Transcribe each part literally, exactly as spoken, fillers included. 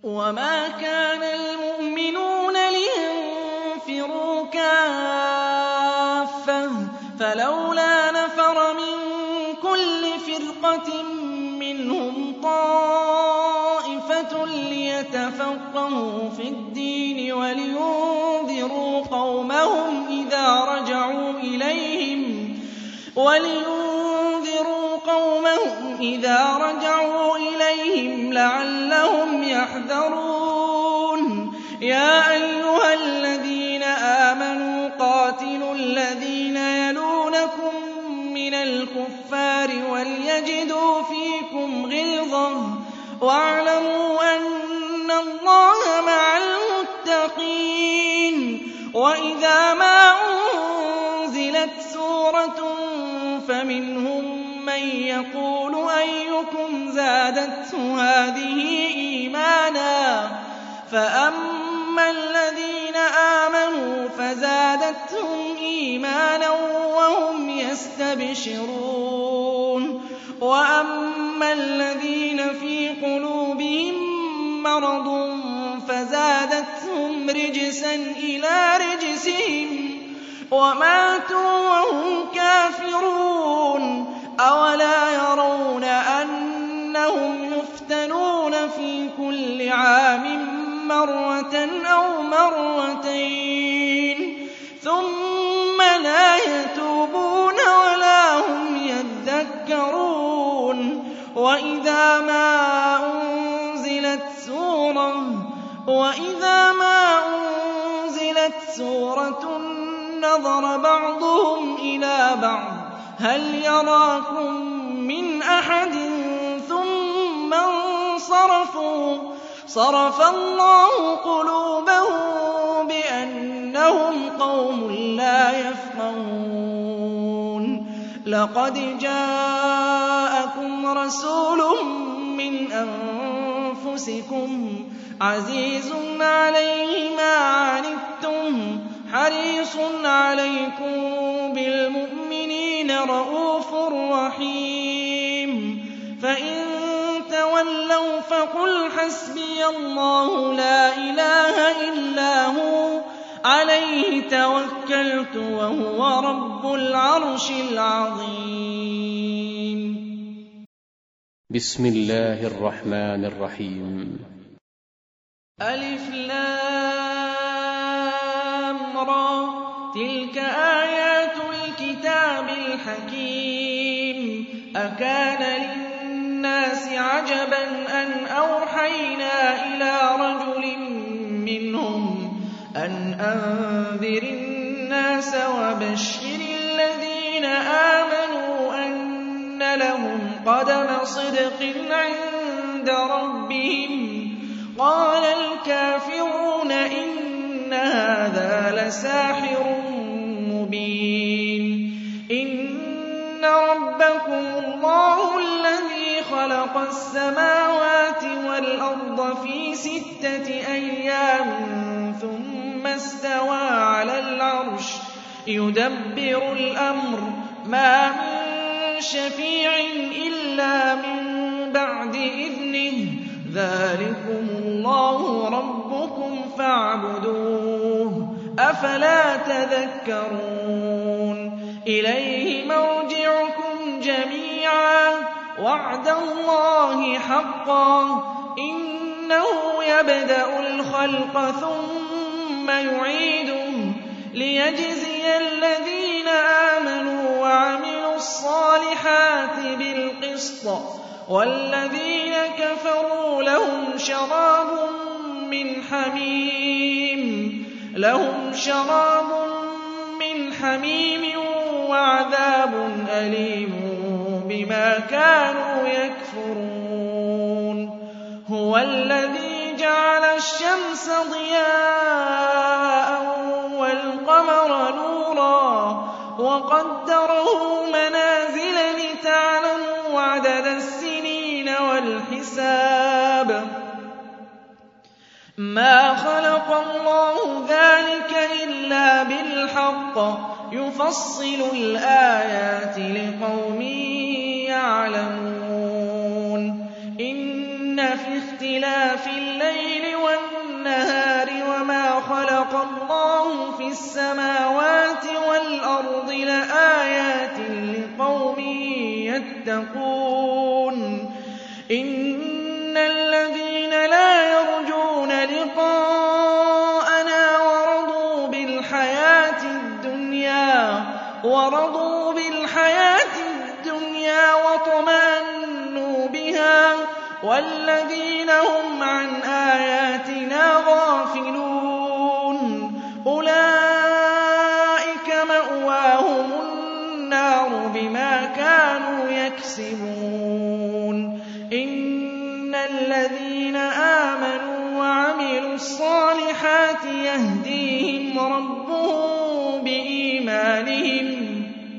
وَمَا كَانَ الْمُؤْمِنُونَ لِيَنفِرُوا كَافَّةً فَلَوْلَا نَفَرَ مِن كُلِّ فِرْقَةٍ مِّنْهُمْ طَائِفَةٌ لِّيَتَفَقَّهُوا فِي الدِّينِ وَلِيُنذِرُوا قَوْمَهُمْ إِذَا رَجَعُوا إِلَيْهِمْ وَلِيُنذِرُوا قَوْمَهُمْ إِذَا رَجَعُوا إِلَيْهِمْ لَعَلَّهُمْ يَحْذَرُونَ يَا أَيُّهَا الَّذِينَ آمَنُوا قَاتِلُوا الَّذِينَ يَلُونَكُم مِّنَ الْكُفَّارِ وَلْيَجِدُوا فِيكُمْ غِلْظَةً وَاعْلَمُوا أَنَّ اللَّهَ مَعَ الْمُتَّقِينَ وَإِذَا مَا أُنزِلَتْ سُورَةٌ فَمِنْهُم مَّن يَقُولُ أَيُّكُمْ زَادَتْهُ هَٰذِهِ إِيمَانًا فَأَمَّا الَّذِينَ آمَنُوا فَزَادَتْهُمْ إِيمَانًا وَهُمْ يَسْتَبْشِرُونَ وَأَمَّا الَّذِينَ فِي قُلُوبِهِم مَّرَضٌ فَزَادَتْهُمْ رِجْسًا إِلَىٰ رِجْسِهِمْ وَمَاتُوا وَهُمْ كَافِرُونَ أَوَلَا يَرَوْنَ أَنَّهُمْ يُفْتَنُونَ فِي كُلِّ عَامٍ مَّرَّةً أَوْ مَرَّتَيْنِ ثُمَّ لَا يَتُوبُونَ وَلَا هُمْ يَذَّكَّرُونَ وَإِذَا مَا أُنزِلَتْ سُورَةٌ وَإِذَا مَا أُنزِلَتْ سُورَةٌ نَّظَرَ بَعْضُهُمْ إِلَىٰ بَعْضٍ هَلْ يَرَاكُم مِّنْ أَحَدٍ ثُمَّ انصَرَفُوا صَرَفَ اللَّهُ قُلُوبَهُم بِأَنَّهُمْ قَوْمٌ لَّا يَفْقَهُونَ لَقَدْ جَاءَكُمْ رَسُولٌ مِّنْ أَنفُسِكُمْ عَزِيزٌ عَلَيْهِ مَا عَنِتُّمْ حَرِيصٌ عَلَيْكُم بِالْمُؤْمِنِينَ رَءُوفٌ رَّحِيمٌ فَإِن تَوَلَّوْا فَقُلْ حَسْبِيَ اللَّهُ لَا إِلَٰهَ إِلَّا هُوَ عَلَيْهِ تَوَكَّلْتُ وَهُوَ رَبُّ الْعَرْشِ الْعَظِيمِ. بسم الله الرحمن الرحيم. ألف لام را تلك آيات الكتاب الحكيم أكان للناس عجبا أن أوحينا إلى رجل منهم أن أنذر الناس وبشر الذين آمنوا أن لهم قدم صدق عند ربهم قال الكافرون إن هذا لساحر مبين إن ربكم الله الذي خلق السماوات والأرض في ستة أيام ثم استوى على العرش يدبر الأمر ما من شفيع إلا من بعد إذنه ذلكم الله ربكم فاعبدوه أفلا تذكرون إليه مرجعكم جميعا وعد الله حقا إنه يبدأ الخلق ثم يعيده ليجزي الذين آمنوا وعملوا الصالحات بالقسط والذين كفروا لهم شراب من حميم لهم شراب من حميم وعذاب أليم بما كانوا يكفرون هو الذي جعل الشمس ضياء والقمر نورا وقدره منازل لتعلموا عدد السنين والحساب ما خلق الله ذلك إلا بالحق يفصل الآيات لقوم يعلمون إن فِي اخْتِلَافِ اللَّيْلِ وَالنَّهَارِ وَمَا خَلَقَ اللَّهُ فِي السَّمَاوَاتِ وَالْأَرْضِ لَآيَاتٍ لِّقَوْمٍ يَتَّقُونَ إِنَّ الَّذِينَ لَا يَرْجُونَ لِقَاءَنَا وَرَضُوا بِالْحَيَاةِ الدُّنْيَا وَرَضُوا بِالْحَيَاةِ الدُّنْيَا وَاطْمَأَنُّوا بِهَا وَالَّذِينَ هُمْ عَنْ آيَاتِنَا غَافِلُونَ أُولَٰئِكَ مَأْوَاهُمُ النَّارُ بِمَا كَانُوا يَكْسِبُونَ إِنَّ الَّذِينَ آمَنُوا وَعَمِلُوا الصَّالِحَاتِ يَهْدِيهِمْ رَبُّهُم بِإِيمَانِهِمْ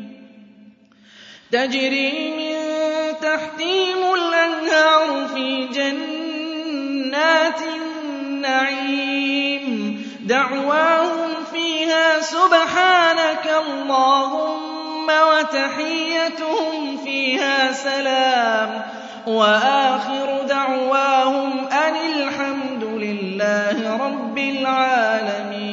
تَجْرِي مِن تَحْتِهِمُ الْأَنْهَارُ فِي جَنَّاتِ النَّعِيمِ دَعْوَاهُمْ فِيهَا سُبْحَانَكَ اللَّهُمَّ وَتَحِيَّتُهُمْ فِيهَا سَلَامٌ وَآخِرُ دَعْوَاهُمْ أَنِ الْحَمْدُ لِلَّهِ رَبِّ الْعَالَمِينَ.